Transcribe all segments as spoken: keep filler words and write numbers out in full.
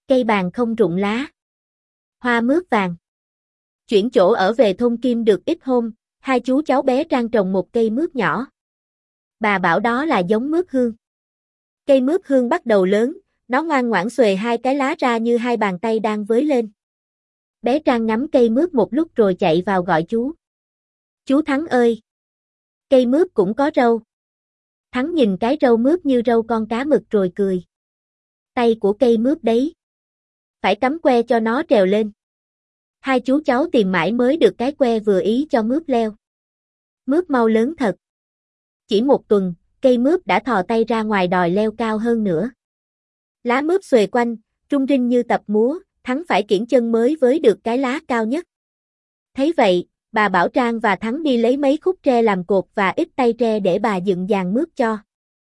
Cây bàn không rụng lá. Hoa mướp vàng. Chuyển chỗ ở về thôn Kim được ít hôm, hai chú cháu bé Trang trồng một cây mướp nhỏ. Bà bảo đó là giống mướp hương. Cây mướp hương bắt đầu lớn, nó ngoan ngoãn xuề hai cái lá ra như hai bàn tay đang với lên. Bé Trang ngắm cây mướp một lúc rồi chạy vào gọi chú. Chú Thắng ơi! Cây mướp cũng có râu. Thắng nhìn cái râu mướp như râu con cá mực rồi cười. Tay của cây mướp đấy. Phải cắm que cho nó trèo lên. Hai chú cháu tìm mãi mới được cái que vừa ý cho mướp leo. Mướp mau lớn thật. Chỉ một tuần, cây mướp đã thò tay ra ngoài đòi leo cao hơn nữa. Lá mướp xuề quanh, rung rinh như tập múa, Thắng phải kiễng chân mới với được cái lá cao nhất. Thấy vậy, bà bảo Trang và Thắng đi lấy mấy khúc tre làm cột và ít tay tre để bà dựng giàn mướp cho.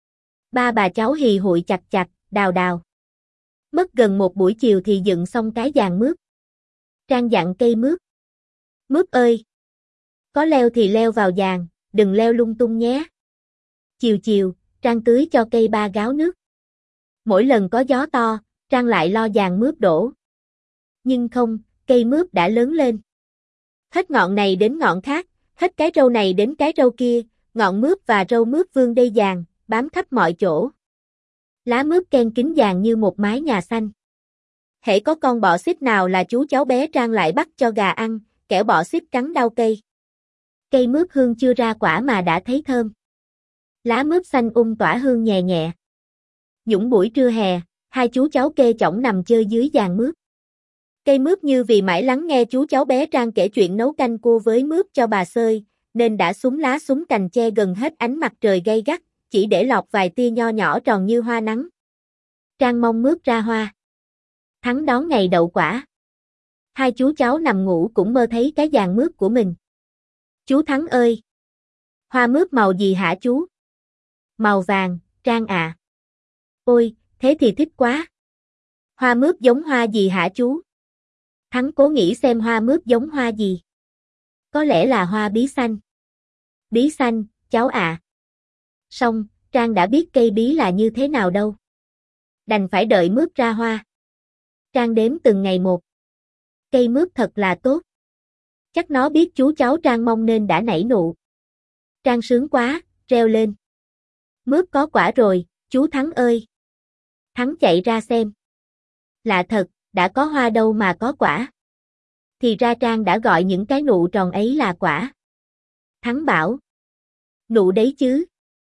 Ba bà cháu hì hụi chặt chặt, đào đào. Mất gần một buổi chiều thì dựng xong cái giàn mướp. Trang dặn cây mướp. Mướp ơi! Có leo thì leo vào giàn, đừng leo lung tung nhé. Chiều chiều, Trang tưới cho cây ba gáo nước. Mỗi lần có gió to, Trang lại lo giàn mướp đổ. Nhưng không, cây mướp đã lớn lên. Hết ngọn này đến ngọn khác, hết cái râu này đến cái râu kia, ngọn mướp và râu mướp vương đầy giàn, bám khắp mọi chỗ. Lá mướp ken kín giàn như một mái nhà xanh. Hễ có con bọ xít nào là chú cháu bé Trang lại bắt cho gà ăn, kẻo bọ xít cắn đau cây. Cây mướp hương chưa ra quả mà đã thấy thơm. Lá mướp xanh um tỏa hương nhẹ nhẹ. Những buổi trưa hè, hai chú cháu kê chõng nằm chơi dưới giàn mướp. Cây mướp như vì mãi lắng nghe chú cháu bé Trang kể chuyện nấu canh cua với mướp cho bà xơi, nên đã xúng lá xúng cành che gần hết ánh mặt trời gay gắt, chỉ để lọt vài tia nho nhỏ tròn như hoa nắng. Trang mong mướp ra hoa. Thắng đón ngày đậu quả. Hai chú cháu nằm ngủ cũng mơ thấy cái giàn mướp của mình. Chú Thắng ơi! Hoa mướp màu gì hả chú? Màu vàng, Trang à. Ôi, thế thì thích quá. Hoa mướp giống hoa gì hả chú? Thắng cố nghĩ xem hoa mướp giống hoa gì. Có lẽ là hoa bí xanh. Bí xanh, cháu à. Xong, Trang đã biết cây bí là như thế nào đâu. Đành phải đợi mướp ra hoa. Trang đếm từng ngày một. Cây mướp thật là tốt. Chắc nó biết chú cháu Trang mong nên đã nảy nụ. Trang sướng quá, reo lên. Mướp có quả rồi, chú Thắng ơi. Thắng chạy ra xem. Lạ thật, đã có hoa đâu mà có quả. Thì ra Trang đã gọi những cái nụ tròn ấy là quả. Thắng bảo. Nụ đấy chứ.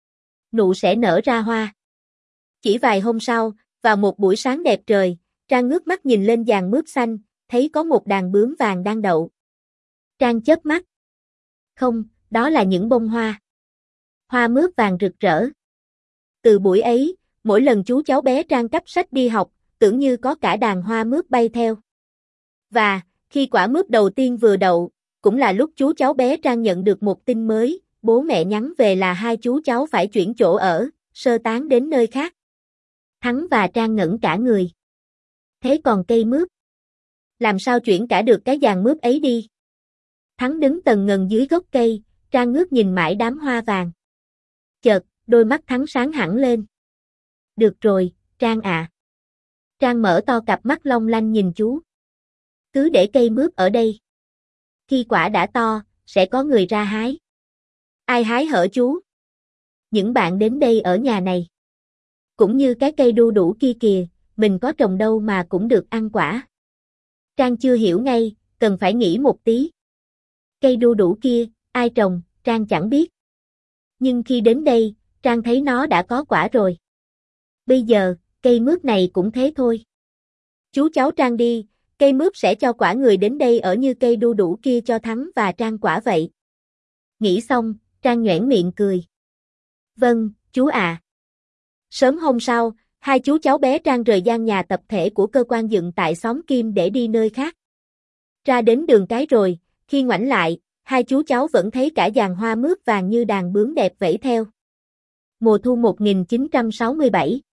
Nụ sẽ nở ra hoa. Chỉ vài hôm sau, vào một buổi sáng đẹp trời, Trang ngước mắt nhìn lên giàn mướp xanh, thấy có một đàn bướm vàng đang đậu. Trang chớp mắt. Không, đó là những bông hoa. Hoa mướp vàng rực rỡ. Từ buổi ấy, mỗi lần chú cháu bé Trang cắp sách đi học, tưởng như có cả đàn hoa mướp bay theo. Và, khi quả mướp đầu tiên vừa đậu, cũng là lúc chú cháu bé Trang nhận được một tin mới, bố mẹ nhắn về là hai chú cháu phải chuyển chỗ ở, sơ tán đến nơi khác. Thắng và Trang ngẩn cả người. Thế còn cây mướp? Làm sao chuyển cả được cái giàn mướp ấy đi? Thắng đứng tần ngần dưới gốc cây, Trang ngước nhìn mãi đám hoa vàng. Chợt, đôi mắt Thắng sáng hẳn lên. Được rồi, Trang à. Trang mở to cặp mắt long lanh nhìn chú. Cứ để cây mướp ở đây. Khi quả đã to, sẽ có người ra hái. Ai hái hở chú? Những bạn đến đây ở nhà này. Cũng như cái cây đu đủ kia kìa, mình có trồng đâu mà cũng được ăn quả. Trang chưa hiểu ngay, cần phải nghĩ một tí. Cây đu đủ kia, ai trồng, Trang chẳng biết. Nhưng khi đến đây, Trang thấy nó đã có quả rồi. Bây giờ, cây mướp này cũng thế thôi. Chú cháu Trang đi, cây mướp sẽ cho quả người đến đây ở như cây đu đủ kia cho Thắng và Trang quả vậy. Nghĩ xong, Trang nhoẻn miệng cười. Vâng, chú à. Sớm hôm sau, hai chú cháu bé Trang rời gian nhà tập thể của cơ quan dựng tại xóm Kim để đi nơi khác. Ra đến đường cái rồi, khi ngoảnh lại, hai chú cháu vẫn thấy cả dàn hoa mướp vàng như đàn bướm đẹp vẫy theo. Mùa thu một nghìn chín trăm sáu mươi bảy